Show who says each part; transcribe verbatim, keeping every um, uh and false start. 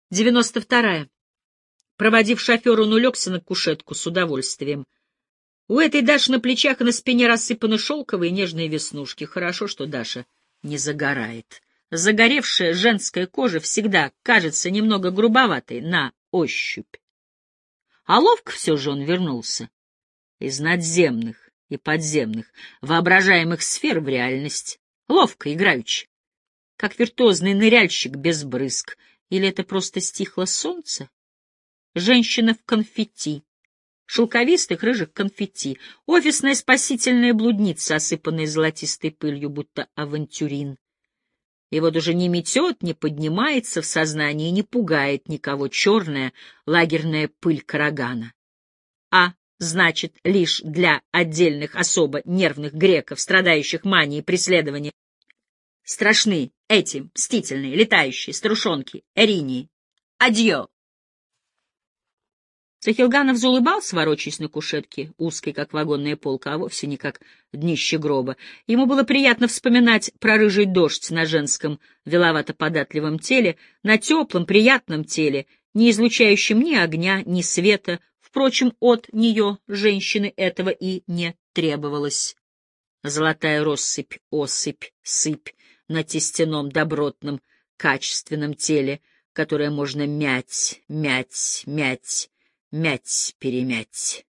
Speaker 1: девяносто вторая. Проводив шофера, он улегся на кушетку с удовольствием. У этой Даши на плечах и на спине рассыпаны шелковые нежные веснушки. Хорошо, что Даша не загорает. Загоревшая женская кожа всегда кажется немного грубоватой на ощупь. А ловко все же он вернулся. Из надземных и подземных, воображаемых сфер в реальность. Ловко, играючи. Как виртуозный ныряльщик без брызг. Или это просто стихло солнце? Женщина в конфетти. Шелковистых рыжих конфетти. Офисная спасительная блудница, осыпанная золотистой пылью, будто авантюрин. И вот уже не метет, не поднимается в сознании, не пугает никого черная лагерная пыль карагана. А, значит, лишь для отдельных особо нервных греков, страдающих манией преследования, страшны эти мстительные летающие старушонки Эринии. Адьё! Сахилганов заулыбался, ворочаясь на кушетке, узкой, как вагонная полка, а вовсе не как днище гроба. Ему было приятно вспоминать про рыжий дождь на женском веловато-податливом теле, на теплом, приятном теле, не излучающем ни огня, ни света. Впрочем, от нее, женщины, этого и не требовалось. Золотая россыпь, осыпь, сыпь на тестяном, добротном, качественном теле, которое можно мять, мять, мять, мять-перемять.